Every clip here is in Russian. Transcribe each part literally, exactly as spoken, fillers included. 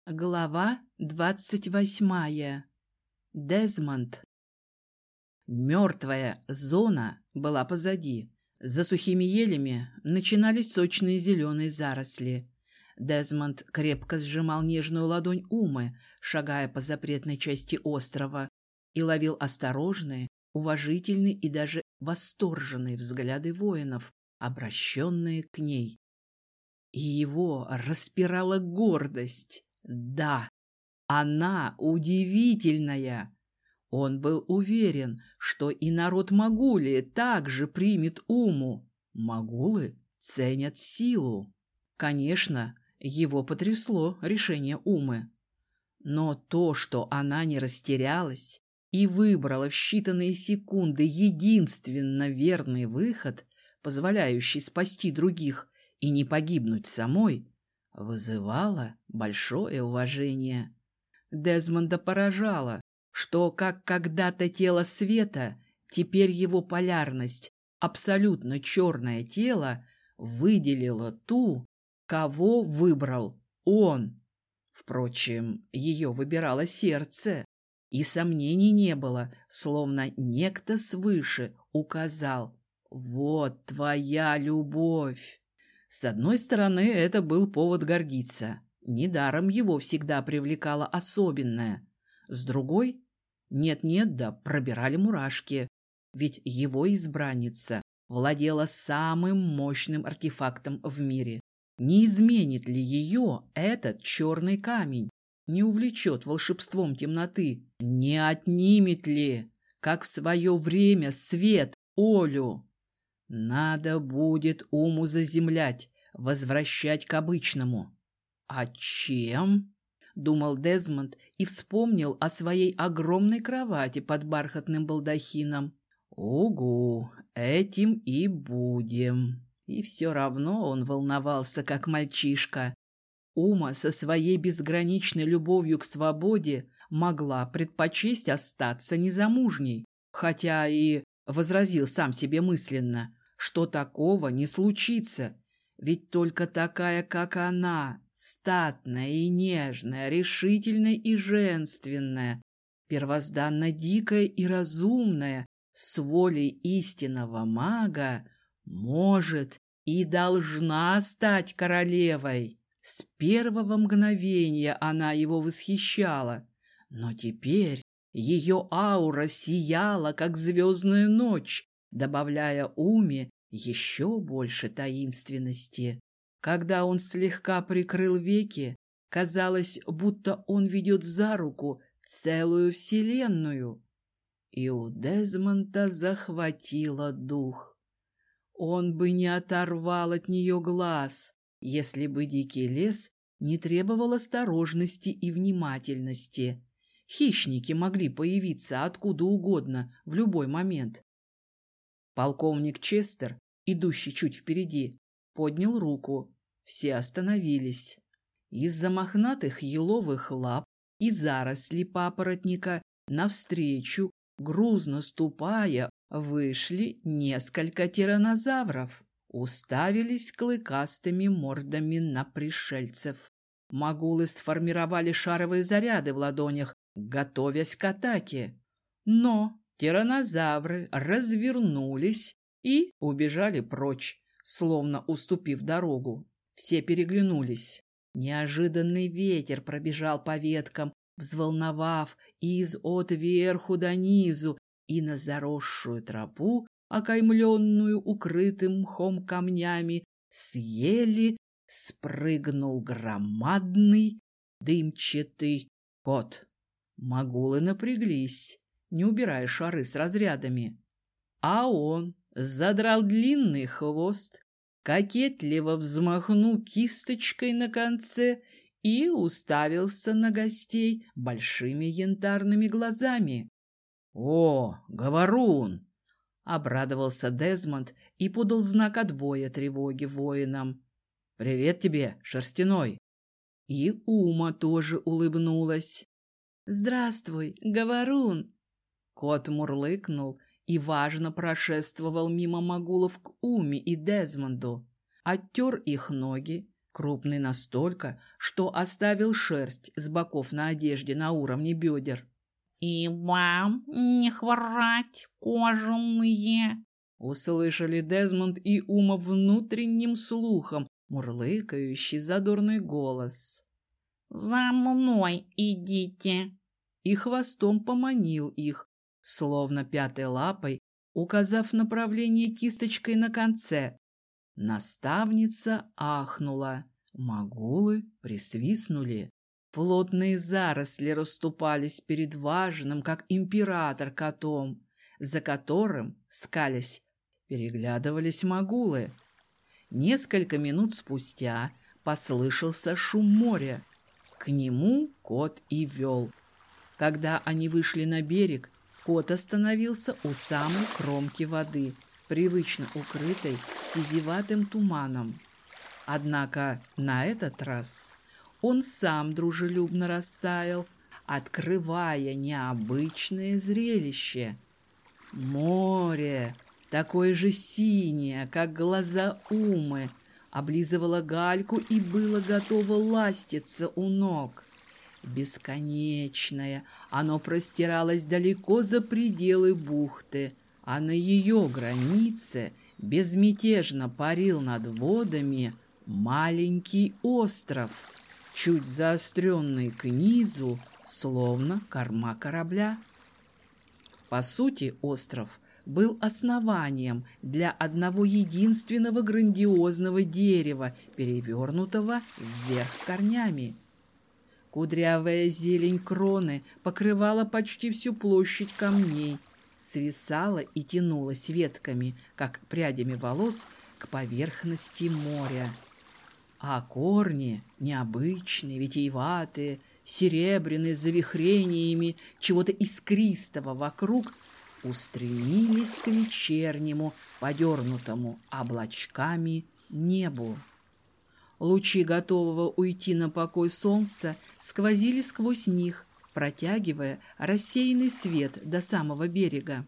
Глава двадцать восьмая. Дезмонд. Мертвая зона была позади. За сухими елями начинались сочные зеленые заросли. Дезмонд крепко сжимал нежную ладонь Умы, шагая по запретной части острова, и ловил осторожные, уважительные и даже восторженные взгляды воинов, обращенные к ней. И его распирала гордость. Да, она удивительная. Он был уверен, что и народ Магулии также примет Уму. Магулы ценят силу. Конечно, его потрясло решение Умы. Но то, что она не растерялась и выбрала в считанные секунды единственно верный выход, позволяющий спасти других и не погибнуть самой, вызывало большое уважение. Дезмонда поражало, что, как когда-то тело света, теперь его полярность, абсолютно черное тело, выделило ту, кого выбрал он. Впрочем, ее выбирало сердце, и сомнений не было, словно некто свыше указал: «Вот твоя любовь». С одной стороны, это был повод гордиться. Недаром его всегда привлекало особенное. С другой, нет-нет, да пробирали мурашки. Ведь его избранница владела самым мощным артефактом в мире. Не изменит ли ее этот черный камень? Не увлечет волшебством темноты? Не отнимет ли, как в свое время, свет Олю? Надо будет Уму заземлять, возвращать к обычному. А чем? Думал Дезмонд и вспомнил о своей огромной кровати под бархатным балдахином. Угу, этим и будем. И все равно он волновался, как мальчишка. Ума со своей безграничной любовью к свободе могла предпочесть остаться незамужней, хотя и возразил сам себе мысленно, что такого не случится, ведь только такая, как она, статная и нежная, решительная и женственная, первозданно дикая и разумная, с волей истинного мага, может и должна стать королевой. С первого мгновения она его восхищала, но теперь ее аура сияла, как звездная ночь, добавляя Уме еще больше таинственности. Когда он слегка прикрыл веки, казалось, будто он ведет за руку целую вселенную. И у Дезмонда захватило дух. Он бы не оторвал от нее глаз, если бы дикий лес не требовал осторожности и внимательности. Хищники могли появиться откуда угодно в любой момент. Полковник Честер, идущий чуть впереди, поднял руку. Все остановились. Из-за мохнатых еловых лап и зарослей папоротника навстречу, грузно ступая, вышли несколько тираннозавров. Уставились клыкастыми мордами на пришельцев. Магулы сформировали шаровые заряды в ладонях, готовясь к атаке. Но тираннозавры развернулись и убежали прочь, словно уступив дорогу. Все переглянулись. Неожиданный ветер пробежал по веткам, взволновав из-от верху до низу, и на заросшую тропу, окаймленную укрытым мхом камнями, с ели спрыгнул громадный дымчатый кот. Магулы напряглись, не убирая шары с разрядами. А он задрал длинный хвост, кокетливо взмахнул кисточкой на конце и уставился на гостей большими янтарными глазами. «О, говорун!» — обрадовался Дезмонд и подал знак отбоя тревоги воинам. «Привет тебе, шерстяной!» И Ума тоже улыбнулась. «Здравствуй, говорун!» Кот мурлыкнул и важно прошествовал мимо магулов к Уме и Дезмонду, оттер их ноги, крупный настолько, что оставил шерсть с боков на одежде на уровне бедер. «И вам не хворать, кожаные!» Услышали Дезмонд и Ума внутренним слухом, мурлыкающий задорный голос. «За мной идите!» И хвостом поманил их, словно пятой лапой, указав направление кисточкой на конце. Наставница ахнула, могулы присвистнули. Плотные заросли расступались перед важным, как император, котом, за которым, скалясь, переглядывались могулы. Несколько минут спустя послышался шум моря. К нему кот и вел. Когда они вышли на берег, кот остановился у самой кромки воды, привычно укрытой сизеватым туманом. Однако на этот раз он сам дружелюбно растаял, открывая необычное зрелище. Море, такое же синее, как глаза Умы, облизывало гальку и было готово ластиться у ног. Бесконечное, оно простиралось далеко за пределы бухты, а на ее границе безмятежно парил над водами маленький остров, чуть заостренный к низу, словно корма корабля. По сути, остров был основанием для одного единственного грандиозного дерева, перевернутого вверх корнями. Кудрявая зелень кроны покрывала почти всю площадь камней, свисала и тянулась ветками, как прядями волос, к поверхности моря. А корни необычные, витиеватые, серебряные, с завихрениями чего-то искристого вокруг, устремились к вечернему, подернутому облачками небу. Лучи готового уйти на покой солнца сквозили сквозь них, протягивая рассеянный свет до самого берега.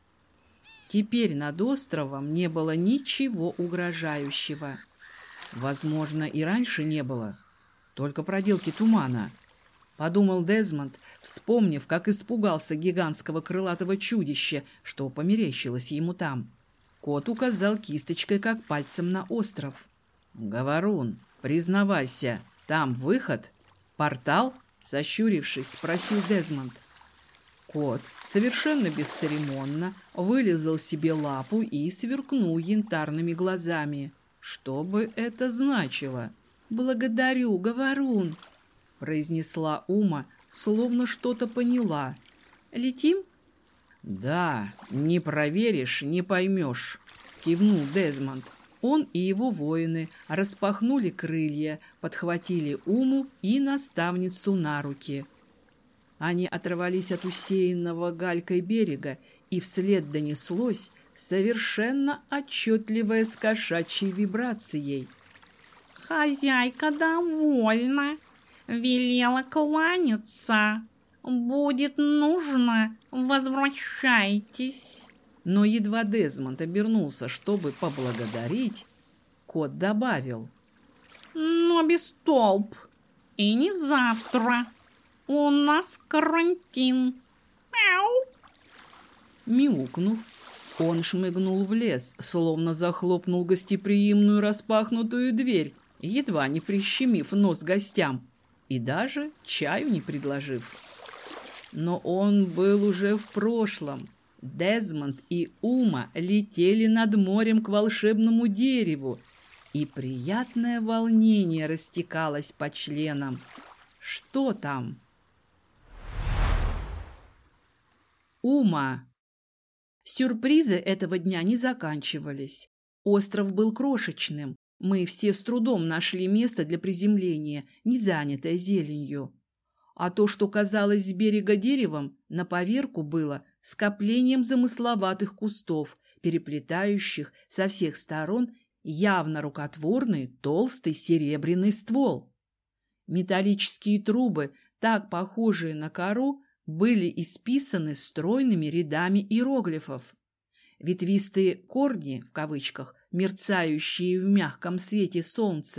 Теперь над островом не было ничего угрожающего. Возможно, и раньше не было, только проделки тумана. Подумал Дезмонд, вспомнив, как испугался гигантского крылатого чудища, что померещилось ему там. Кот указал кисточкой, как пальцем, на остров. «Говорун, признавайся, там выход? Портал?» — сощурившись, спросил Дезмонд. Кот совершенно бесцеремонно вылизал себе лапу и сверкнул янтарными глазами. Что бы это значило? «Благодарю, Говорун!» — произнесла Ума, словно что-то поняла. «Летим?» «Да, не проверишь, не поймешь», — кивнул Дезмонд. Он и его воины распахнули крылья, подхватили Уму и наставницу на руки. Они оторвались от усеянного галькой берега, и вслед донеслось совершенно отчетливое с кошачьей вибрацией. «Хозяйка довольна, велела кланяться. Будет нужно, возвращайтесь». Но едва Дезмонд обернулся, чтобы поблагодарить, кот добавил: «Но без толп. И не завтра. У нас карантин. Мяу!» Мяукнув, он шмыгнул в лес, словно захлопнул гостеприимную распахнутую дверь, едва не прищемив нос гостям и даже чаю не предложив. Но он был уже в прошлом. Дезмонд и Ума летели над морем к волшебному дереву, и приятное волнение растекалось по членам. Что там? Ума. Сюрпризы этого дня не заканчивались. Остров был крошечным. Мы все с трудом нашли место для приземления, не занятое зеленью. А то, что казалось с берега деревом, на поверку было скоплением замысловатых кустов, переплетающих со всех сторон явно рукотворный толстый серебряный ствол. Металлические трубы, так похожие на кору, были исписаны стройными рядами иероглифов. Ветвистые корни, в кавычках, мерцающие в мягком свете солнца,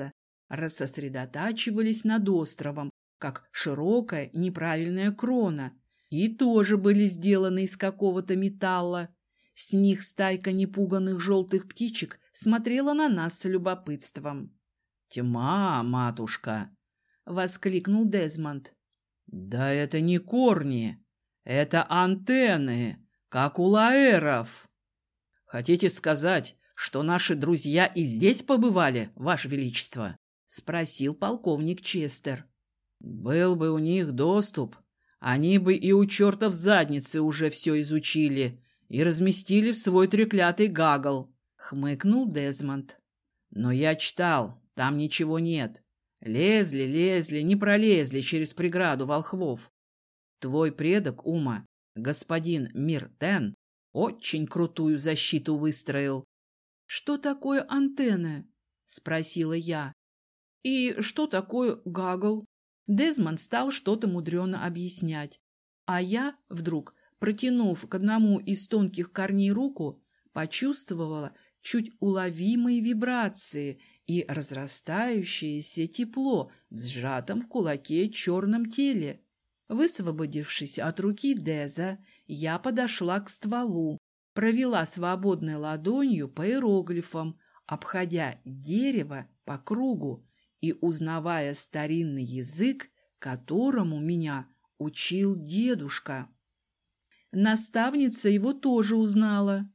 рассосредотачивались над островом, как широкая неправильная крона, и тоже были сделаны из какого-то металла. С них стайка непуганных желтых птичек смотрела на нас с любопытством. «Тьма, матушка!» — воскликнул Дезмонд. «Да это не корни, это антенны, как у лаэров!» «Хотите сказать, что наши друзья и здесь побывали, Ваше Величество?» — спросил полковник Честер. «Был бы у них доступ, они бы и у черта в заднице уже все изучили и разместили в свой треклятый гагл», — хмыкнул Дезмонд. «Но я читал, там ничего нет. Лезли, лезли, не пролезли через преграду волхвов. Твой предок, Ума, господин Миртен, очень крутую защиту выстроил». «Что такое антенны?» — спросила я. «И что такое гагл?» Дезмонд стал что-то мудрено объяснять, а я вдруг, протянув к одному из тонких корней руку, почувствовала чуть уловимые вибрации и разрастающееся тепло в сжатом в кулаке черном теле. Высвободившись от руки Деза, я подошла к стволу, провела свободной ладонью по иероглифам, обходя дерево по кругу и узнавая старинный язык, которому меня учил дедушка. Наставница его тоже узнала.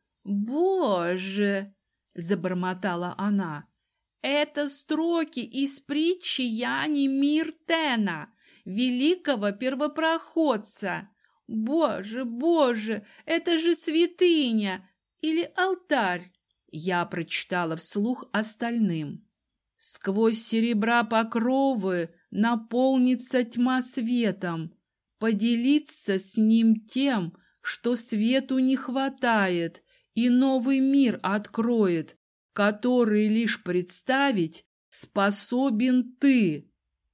«Боже!» — забормотала она. «Это строки из притчи Яни Миртена, великого первопроходца. Боже, боже, это же святыня или алтарь!» Я прочитала вслух остальным. «Сквозь серебра покровы наполнится тьма светом, поделиться с ним тем, что свету не хватает, и новый мир откроет, который лишь представить способен ты».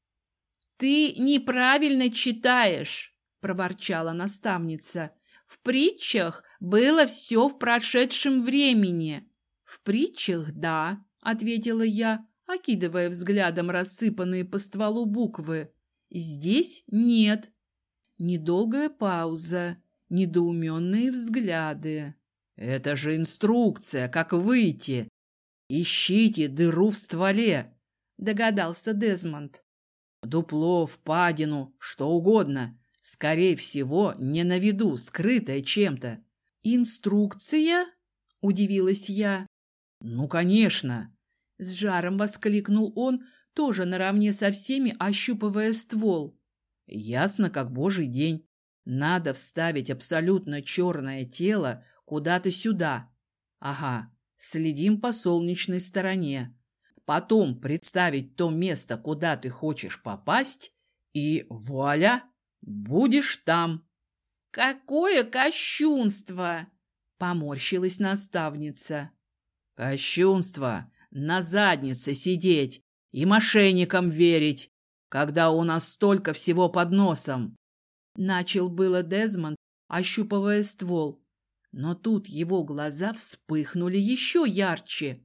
«Ты неправильно читаешь», — проворчала наставница. «В притчах было все в прошедшем времени». «В притчах, да», — ответила я, окидывая взглядом рассыпанные по стволу буквы. «Здесь нет». Недолгая пауза, недоуменные взгляды. «Это же инструкция, как выйти. Ищите дыру в стволе», — догадался Дезмонд. «Дупло, впадину, что угодно. Скорее всего, не на виду, скрытое чем-то». «Инструкция?» — удивилась я. «Ну, конечно!» — с жаром воскликнул он, тоже наравне со всеми ощупывая ствол. «Ясно, как божий день. Надо вставить абсолютно черное тело куда-то сюда. Ага, следим по солнечной стороне. Потом представить то место, куда ты хочешь попасть, и вуаля, будешь там». «Какое кощунство!» — поморщилась наставница. «Кощунство на заднице сидеть и мошенникам верить, когда у нас столько всего под носом». Начал было Дезмонд, ощупывая ствол, но тут его глаза вспыхнули еще ярче.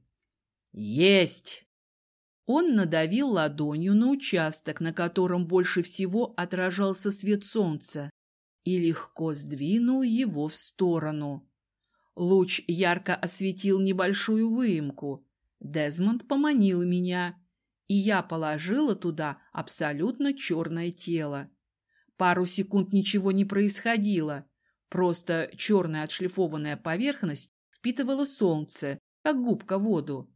«Есть!» Он надавил ладонью на участок, на котором больше всего отражался свет солнца, и легко сдвинул его в сторону. Луч ярко осветил небольшую выемку. Дезмонд поманил меня, и я положила туда абсолютно черное тело. Пару секунд ничего не происходило, просто черная отшлифованная поверхность впитывала солнце, как губка воду.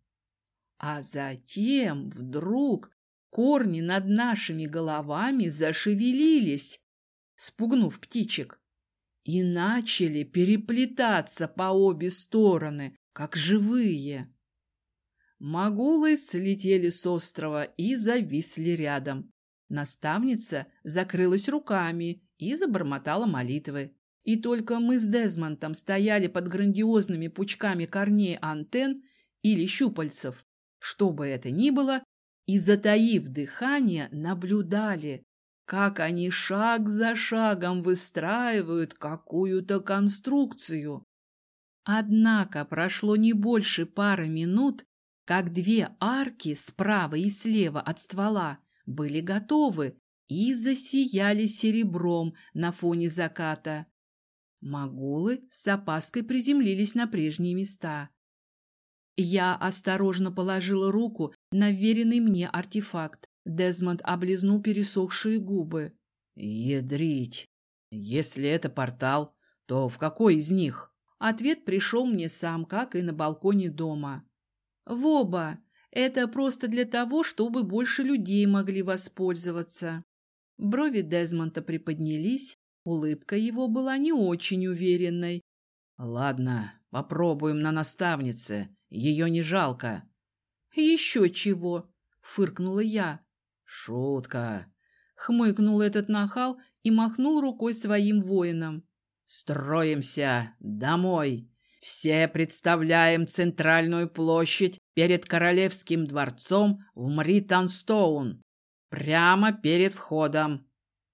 А затем вдруг корни над нашими головами зашевелились, спугнув птичек, и начали переплетаться по обе стороны, как живые. Магулы слетели с острова и зависли рядом. Наставница закрылась руками и забормотала молитвы. И только мы с Дезмондом стояли под грандиозными пучками корней антенн или щупальцев, что бы это ни было, и, затаив дыхание, наблюдали, как они шаг за шагом выстраивают какую-то конструкцию. Однако прошло не больше пары минут, как две арки справа и слева от ствола были готовы и засияли серебром на фоне заката. Могулы с опаской приземлились на прежние места. Я осторожно положила руку на вверенный мне артефакт. Дезмонд облизнул пересохшие губы. «Ядрить! Если это портал, то в какой из них?» Ответ пришел мне сам, как и на балконе дома. «В оба! Это просто для того, чтобы больше людей могли воспользоваться». Брови Дезмонда приподнялись, улыбка его была не очень уверенной. «Ладно, попробуем на наставнице. Ее не жалко». «Еще чего?» — фыркнула я. «Шутка!» — хмыкнул этот нахал и махнул рукой своим воинам. «Строимся! Домой! Все представляем центральную площадь перед Королевским дворцом в Мританстоун, прямо перед входом».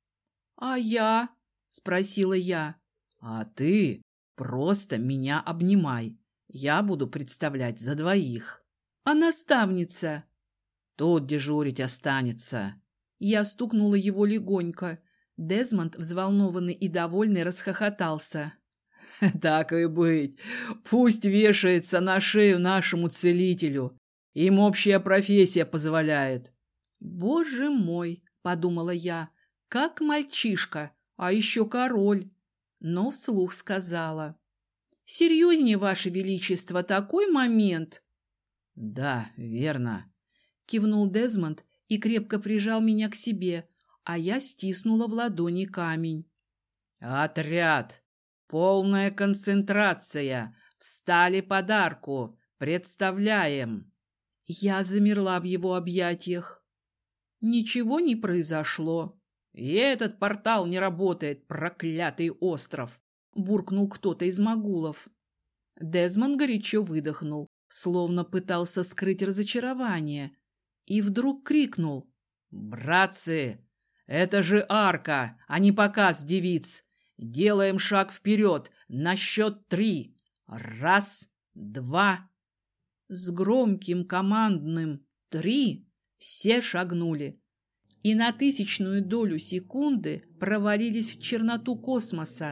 «А я?» — спросила я. «А ты просто меня обнимай. Я буду представлять за двоих». «А наставница?» «Тут дежурить останется». Я стукнула его легонько. Дезмонд, взволнованный и довольный, расхохотался. «Так и быть. Пусть вешается на шею нашему целителю. Им общая профессия позволяет». «Боже мой!» — подумала я. «Как мальчишка, а еще король». Но вслух сказала. «Серьезнее, Ваше Величество, такой момент». «Да, верно», — кивнул Дезмонд и крепко прижал меня к себе, а я стиснула в ладони камень. «Отряд! Полная концентрация! Встали под арку! Представляем!» Я замерла в его объятиях. Ничего не произошло. «И этот портал не работает, проклятый остров!» — буркнул кто-то из могулов. Дезмонд горячо выдохнул, словно пытался скрыть разочарование, и вдруг крикнул. «Братцы, это же арка, а не показ девиц! Делаем шаг вперед на счет три! Раз, два!» С громким командным «три» все шагнули и на тысячную долю секунды провалились в черноту космоса.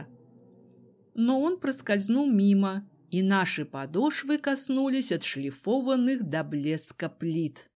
Но он проскользнул мимо, и наши подошвы коснулись отшлифованных до блеска плит.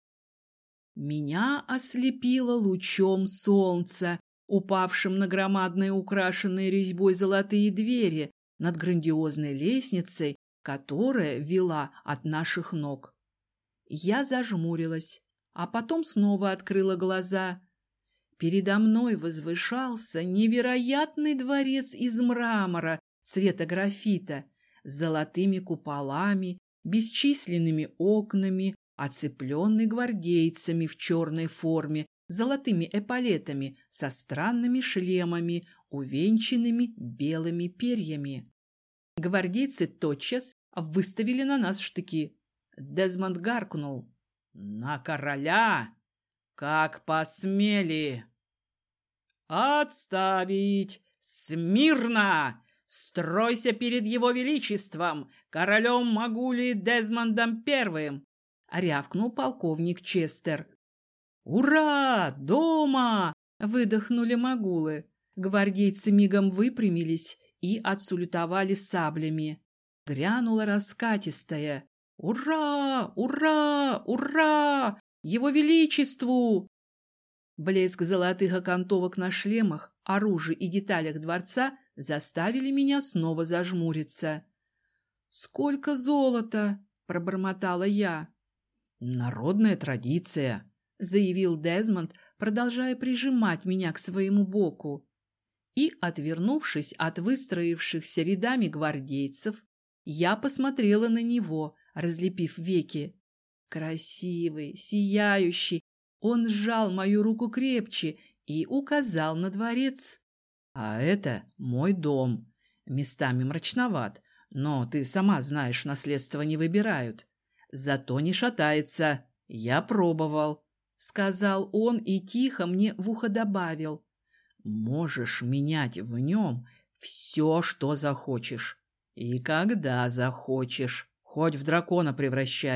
Меня ослепило лучом солнца, упавшим на громадные украшенные резьбой золотые двери над грандиозной лестницей, которая вела от наших ног. Я зажмурилась, а потом снова открыла глаза. Передо мной возвышался невероятный дворец из мрамора цвета графита, с золотыми куполами, бесчисленными окнами, оцепленный гвардейцами в черной форме, золотыми эполетами, со странными шлемами, увенчанными белыми перьями. Гвардейцы тотчас выставили на нас штыки. Дезмонд гаркнул. «На короля! Как посмели!» «Отставить! Смирно! Стройся перед его величеством, королем Могулии Дезмондом Первым!» — рявкнул полковник Честер. «Ура! Дома!» — выдохнули могулы. Гвардейцы мигом выпрямились и отсулютовали саблями. Грянула раскатистая. «Ура! Ура! Ура! Его Величеству!» Блеск золотых окантовок на шлемах, оружии и деталях дворца заставили меня снова зажмуриться. «Сколько золота!» — пробормотала я. «Народная традиция», — заявил Дезмонд, продолжая прижимать меня к своему боку. И, отвернувшись от выстроившихся рядами гвардейцев, я посмотрела на него, разлепив веки. Красивый, сияющий, он сжал мою руку крепче и указал на дворец. «А это мой дом. Местами мрачноват, но ты сама знаешь, наследство не выбирают. Зато не шатается. Я пробовал», — сказал он и тихо мне в ухо добавил. «Можешь менять в нем все, что захочешь. И когда захочешь. Хоть в дракона превращай.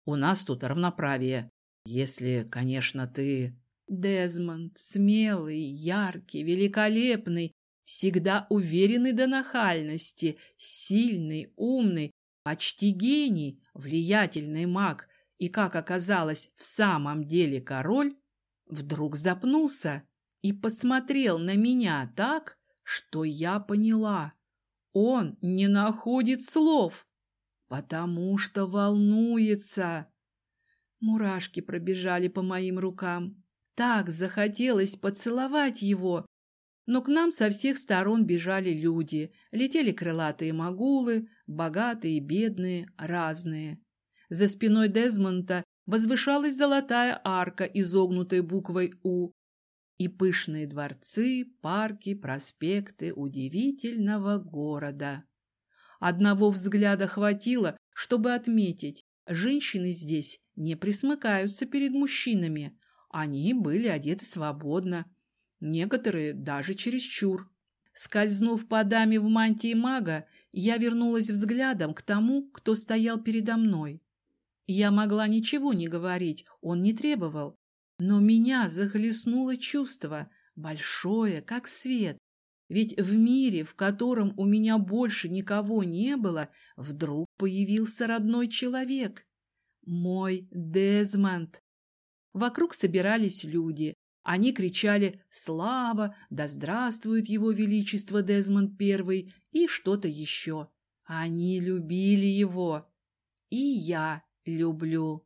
У нас тут равноправие. Если, конечно, ты... Дезмонд, смелый, яркий, великолепный, всегда уверенный до нахальности, сильный, умный, почти гений, влиятельный маг и, как оказалось, в самом деле король, вдруг запнулся и посмотрел на меня так, что я поняла. Он не находит слов, потому что волнуется. Мурашки пробежали по моим рукам. Так захотелось поцеловать его. Но к нам со всех сторон бежали люди. Летели крылатые могулы, богатые, бедные, разные. За спиной Дезмонда возвышалась золотая арка, изогнутой буквой «У», и пышные дворцы, парки, проспекты удивительного города. Одного взгляда хватило, чтобы отметить, женщины здесь не присмыкаются перед мужчинами. Они были одеты свободно, некоторые даже чересчур. Скользнув по даме в мантии мага, я вернулась взглядом к тому, кто стоял передо мной. Я могла ничего не говорить, он не требовал, но меня захлестнуло чувство, большое, как свет. Ведь в мире, в котором у меня больше никого не было, вдруг появился родной человек. Мой Дезмонд. Вокруг собирались люди. Они кричали «Слава! Да здравствует его величество Дезмонд Первый!» и что-то еще. Они любили его. И я люблю.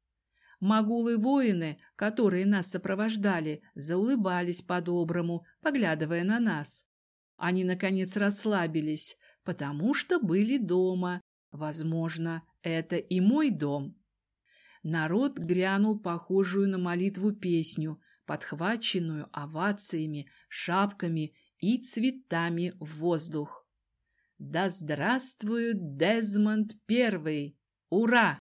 Могулы-воины, которые нас сопровождали, заулыбались по-доброму, поглядывая на нас. Они, наконец, расслабились, потому что были дома. Возможно, это и мой дом. Народ грянул похожую на молитву песню, подхваченную овациями, шапками и цветами в воздух. «Да здравствует Дезмонд Первый! Ура!»